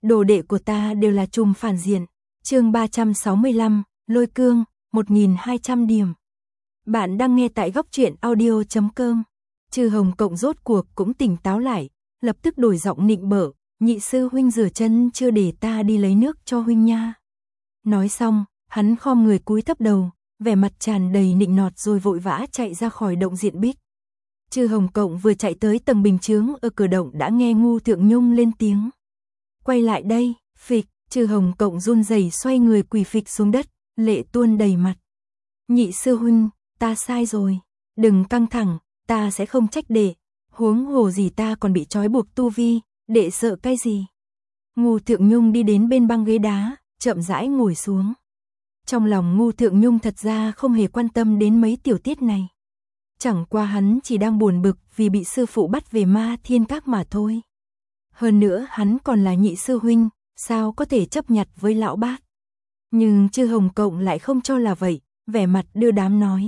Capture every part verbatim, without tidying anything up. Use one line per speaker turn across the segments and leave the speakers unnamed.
đồ đệ của ta đều là trùm phản diện. Chương ba trăm sáu mươi lăm, Lôi Cương, một nghìn hai trăm điểm. Bạn đang nghe tại góc truyện audio chấm com. Trừ Hồng Cộng rốt cuộc cũng tỉnh táo lại, lập tức đổi giọng nịnh bợ, nhị sư huynh rửa chân chưa để ta đi lấy nước cho huynh nha. Nói xong, hắn khom người cúi thấp đầu, vẻ mặt tràn đầy nịnh nọt rồi vội vã chạy ra khỏi động diện bích. Trừ Hồng Cộng vừa chạy tới tầng bình chướng ở cửa động đã nghe Ngu Thượng Nhung lên tiếng. Quay lại đây, phịch, Trừ Hồng Cộng run rẩy xoay người quỳ phịch xuống đất, lệ tuôn đầy mặt. Nhị sư huynh, ta sai rồi, đừng căng thẳng, ta sẽ không trách đệ, huống hồ gì ta còn bị trói buộc tu vi, đệ sợ cái gì. Ngu Thượng Nhung đi đến bên băng ghế đá, chậm rãi ngồi xuống. Trong lòng Ngu Thượng Nhung thật ra không hề quan tâm đến mấy tiểu tiết này. Chẳng qua hắn chỉ đang buồn bực vì bị sư phụ bắt về Ma Thiên Các mà thôi. Hơn nữa hắn còn là nhị sư huynh, sao có thể chấp nhặt với lão bác. Nhưng Trừ Hồng Cộng lại không cho là vậy, vẻ mặt đưa đám nói.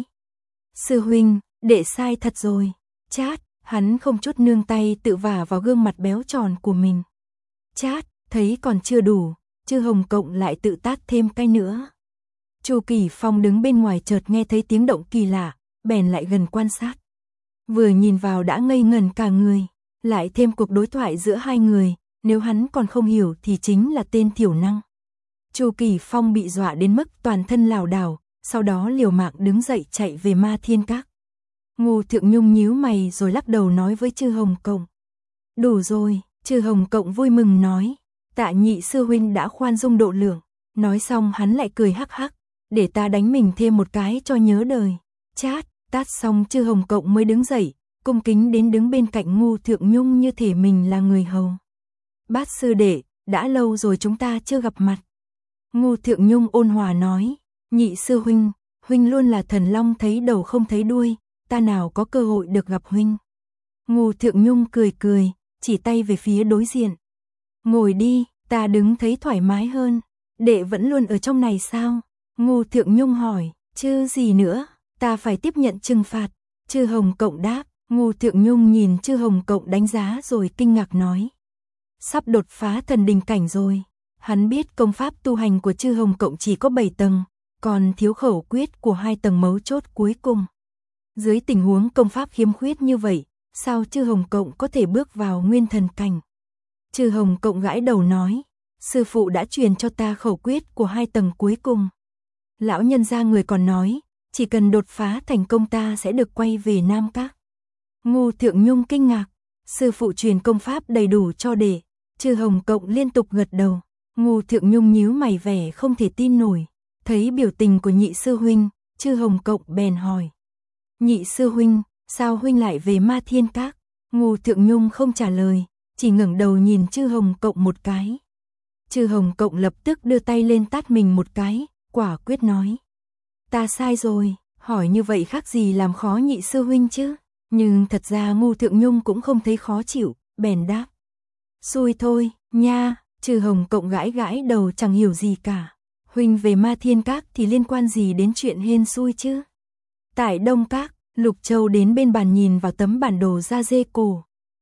Sư huynh, đệ sai thật rồi. Chát, hắn không chút nương tay tự vả vào gương mặt béo tròn của mình. Chát, thấy còn chưa đủ, Trừ Hồng Cộng lại tự tát thêm cái nữa. Chu Kỳ Phong đứng bên ngoài chợt nghe thấy tiếng động kỳ lạ, bèn lại gần quan sát. Vừa nhìn vào đã ngây ngẩn cả người, lại thêm cuộc đối thoại giữa hai người, nếu hắn còn không hiểu thì chính là tên thiểu năng. Chu Kỳ Phong bị dọa đến mức toàn thân lảo đảo, sau đó liều mạng đứng dậy chạy về Ma Thiên Các. Ngu Thượng Nhung nhíu mày rồi lắc đầu nói với Trừ Hồng Cộng. Đủ rồi, Trừ Hồng Cộng vui mừng nói, tạ nhị sư huynh đã khoan dung độ lượng. Nói xong hắn lại cười hắc hắc, để ta đánh mình thêm một cái cho nhớ đời. Chát, tát xong Trừ Hồng Cộng mới đứng dậy, cung kính đến đứng bên cạnh Ngu Thượng Nhung như thể mình là người hầu. Bát sư đệ, đã lâu rồi chúng ta chưa gặp mặt. Ngu Thượng Nhung ôn hòa nói, nhị sư huynh, huynh luôn là thần long thấy đầu không thấy đuôi, ta nào có cơ hội được gặp huynh. Ngu Thượng Nhung cười cười, chỉ tay về phía đối diện. Ngồi đi, ta đứng thấy thoải mái hơn. Đệ vẫn luôn ở trong này sao? Ngu Thượng Nhung hỏi, chứ gì nữa, ta phải tiếp nhận trừng phạt. Trừ Hồng Cộng đáp. Ngu Thượng Nhung nhìn Trừ Hồng Cộng đánh giá rồi kinh ngạc nói. Sắp đột phá thần đình cảnh rồi. Hắn biết công pháp tu hành của Trừ Hồng Cộng chỉ có bảy tầng, còn thiếu khẩu quyết của hai tầng mấu chốt cuối cùng. Dưới tình huống công pháp khiếm khuyết như vậy, sao Trừ Hồng Cộng có thể bước vào nguyên thần cảnh? Trừ Hồng Cộng gãi đầu nói, sư phụ đã truyền cho ta khẩu quyết của hai tầng cuối cùng. Lão nhân gia người còn nói, chỉ cần đột phá thành công ta sẽ được quay về Nam Các. Ngu Thượng Nhung kinh ngạc, sư phụ truyền công pháp đầy đủ cho đệ. Trừ Hồng Cộng liên tục gật đầu. Ngu Thượng Nhung nhíu mày vẻ không thể tin nổi, thấy biểu tình của nhị sư huynh, Trừ Hồng Cộng bèn hỏi. Nhị sư huynh, sao huynh lại về Ma Thiên Các? Ngu Thượng Nhung không trả lời, chỉ ngẩng đầu nhìn Trừ Hồng Cộng một cái. Trừ Hồng Cộng lập tức đưa tay lên tát mình một cái, quả quyết nói. Ta sai rồi, hỏi như vậy khác gì làm khó nhị sư huynh chứ? Nhưng thật ra Ngu Thượng Nhung cũng không thấy khó chịu, bèn đáp. Xui thôi, nha, Trừ Hồng Cộng gãi gãi đầu chẳng hiểu gì cả. Huynh về Ma Thiên Các thì liên quan gì đến chuyện hên xui chứ? Tại Đông Các, Lục Châu đến bên bàn nhìn vào tấm bản đồ da dê cổ.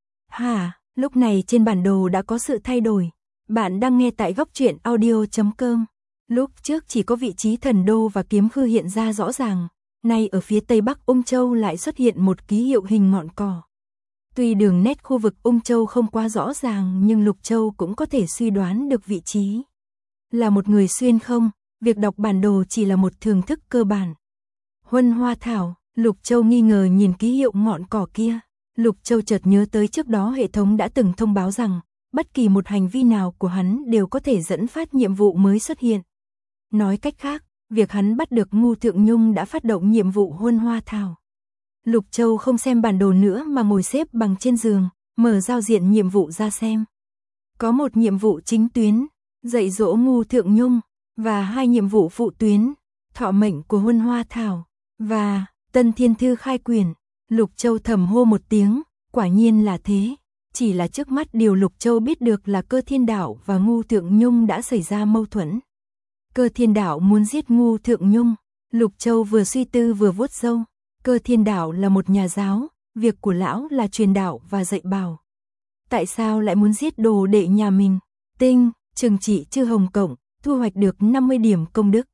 Hả, lúc này trên bản đồ đã có sự thay đổi. Bạn đang nghe tại góc truyện audio chấm com. Lúc trước chỉ có vị trí thần đô và kiếm khư hiện ra rõ ràng, nay ở phía tây bắc Ung Châu lại xuất hiện một ký hiệu hình ngọn cỏ. Tuy đường nét khu vực Ung Châu không quá rõ ràng nhưng Lục Châu cũng có thể suy đoán được vị trí. Là một người xuyên không, việc đọc bản đồ chỉ là một thưởng thức cơ bản. Huân Hoa Thảo, Lục Châu nghi ngờ nhìn ký hiệu ngọn cỏ kia. Lục Châu chợt nhớ tới trước đó hệ thống đã từng thông báo rằng, bất kỳ một hành vi nào của hắn đều có thể dẫn phát nhiệm vụ mới xuất hiện. Nói cách khác, việc hắn bắt được Ngu Thượng Nhung đã phát động nhiệm vụ Huân Hoa Thảo. Lục Châu không xem bản đồ nữa mà ngồi xếp bằng trên giường, mở giao diện nhiệm vụ ra xem. Có một nhiệm vụ chính tuyến, dạy dỗ Ngu Thượng Nhung, và hai nhiệm vụ phụ tuyến, thọ mệnh của Huân Hoa Thảo, và Tân Thiên Thư khai quyển. Lục Châu thầm hô một tiếng, quả nhiên là thế. Chỉ là trước mắt điều Lục Châu biết được là Cơ Thiên Đạo và Ngu Thượng Nhung đã xảy ra mâu thuẫn. Cơ Thiên Đạo muốn giết Ngu Thượng Nhung. Lục Châu vừa suy tư vừa vuốt râu. Cơ Thiên Đạo là một nhà giáo, việc của lão là truyền đạo và dạy bảo. Tại sao lại muốn giết đồ đệ nhà mình? Tinh, trừng trị Chư Hồng Cộng, thu hoạch được năm mươi điểm công đức.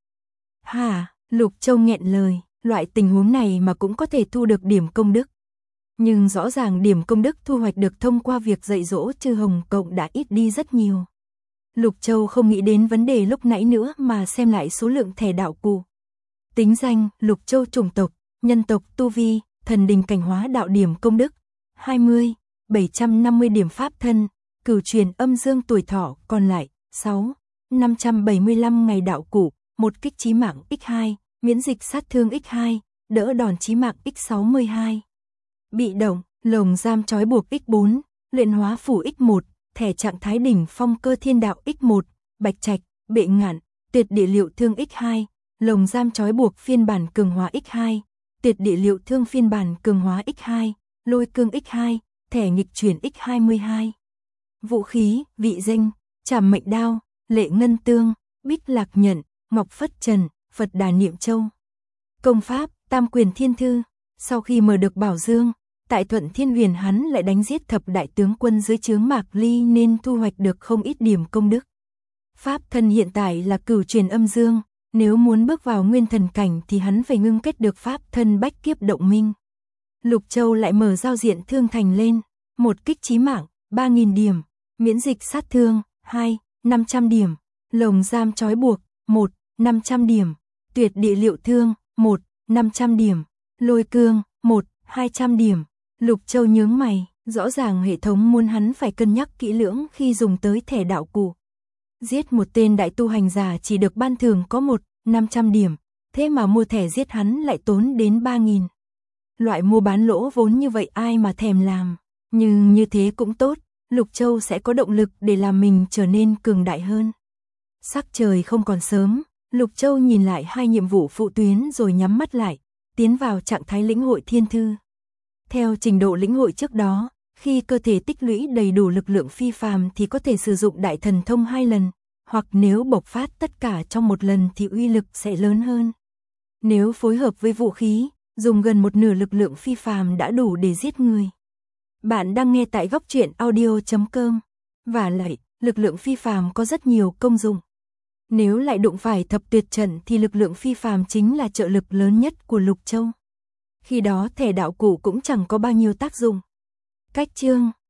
Hà, Lục Châu nghẹn lời, loại tình huống này mà cũng có thể thu được điểm công đức. Nhưng rõ ràng điểm công đức thu hoạch được thông qua việc dạy dỗ Chư Hồng Cộng đã ít đi rất nhiều. Lục Châu không nghĩ đến vấn đề lúc nãy nữa mà xem lại số lượng thẻ đạo cụ. Tính danh, Lục Châu chủng tộc, nhân tộc tu vi, thần đình cảnh hóa đạo điểm công đức, hai mươi, bảy trăm năm mươi điểm pháp thân, cửu truyền âm dương tuổi thọ còn lại, sáu, năm trăm bảy mươi lăm ngày đạo cụ, một kích chí mạng nhân hai, miễn dịch sát thương nhân hai, đỡ đòn chí mạng nhân sáu mươi hai. Bị động, lồng giam trói buộc nhân bốn, luyện hóa phủ nhân một, thẻ trạng thái đỉnh phong cơ thiên đạo nhân một, bạch trạch, bệ ngạn, tuyệt địa liệu thương nhân hai, lồng giam trói buộc phiên bản cường hóa nhân hai, tuyệt địa liệu thương phiên bản cường hóa nhân hai, lôi cương nhân hai, thẻ nghịch chuyển nhân hai mươi hai. Vũ khí, vị danh, trảm mệnh đao, lệ ngân tương, bích lạc nhận, ngọc phất trần, Phật đà niệm châu. Công pháp, tam quyền thiên thư. Sau khi mở được bảo dương, tại Thuận Thiên Huyền hắn lại đánh giết thập đại tướng quân dưới trướng Mạc Ly nên thu hoạch được không ít điểm công đức. Pháp thân hiện tại là cửu truyền âm dương, nếu muốn bước vào nguyên thần cảnh thì hắn phải ngưng kết được pháp thân bách kiếp động minh. Lục Châu lại mở giao diện thương thành lên, một kích chí mạng, ba nghìn điểm, miễn dịch sát thương, hai, năm trăm điểm, lồng giam trói buộc, một, năm trăm điểm, tuyệt địa liệu thương, một, năm trăm điểm, lôi cương, một, hai trăm điểm. Lục Châu nhướng mày, rõ ràng hệ thống muốn hắn phải cân nhắc kỹ lưỡng khi dùng tới thẻ đạo cụ. Giết một tên đại tu hành giả chỉ được ban thưởng có một, năm trăm điểm, thế mà mua thẻ giết hắn lại tốn đến ba nghìn. Loại mua bán lỗ vốn như vậy ai mà thèm làm, nhưng như thế cũng tốt, Lục Châu sẽ có động lực để làm mình trở nên cường đại hơn. Sắc trời không còn sớm, Lục Châu nhìn lại hai nhiệm vụ phụ tuyến rồi nhắm mắt lại, tiến vào trạng thái lĩnh hội thiên thư. Theo trình độ lĩnh hội trước đó, khi cơ thể tích lũy đầy đủ lực lượng phi phàm thì có thể sử dụng đại thần thông hai lần, hoặc nếu bộc phát tất cả trong một lần thì uy lực sẽ lớn hơn. Nếu phối hợp với vũ khí, dùng gần một nửa lực lượng phi phàm đã đủ để giết người. Bạn đang nghe tại góc truyện audio chấm com. Và lại, lực lượng phi phàm có rất nhiều công dụng. Nếu lại đụng phải thập tuyệt trận thì lực lượng phi phàm chính là trợ lực lớn nhất của Lục Châu. Khi đó thẻ đạo cụ cũng chẳng có bao nhiêu tác dụng. Cách chương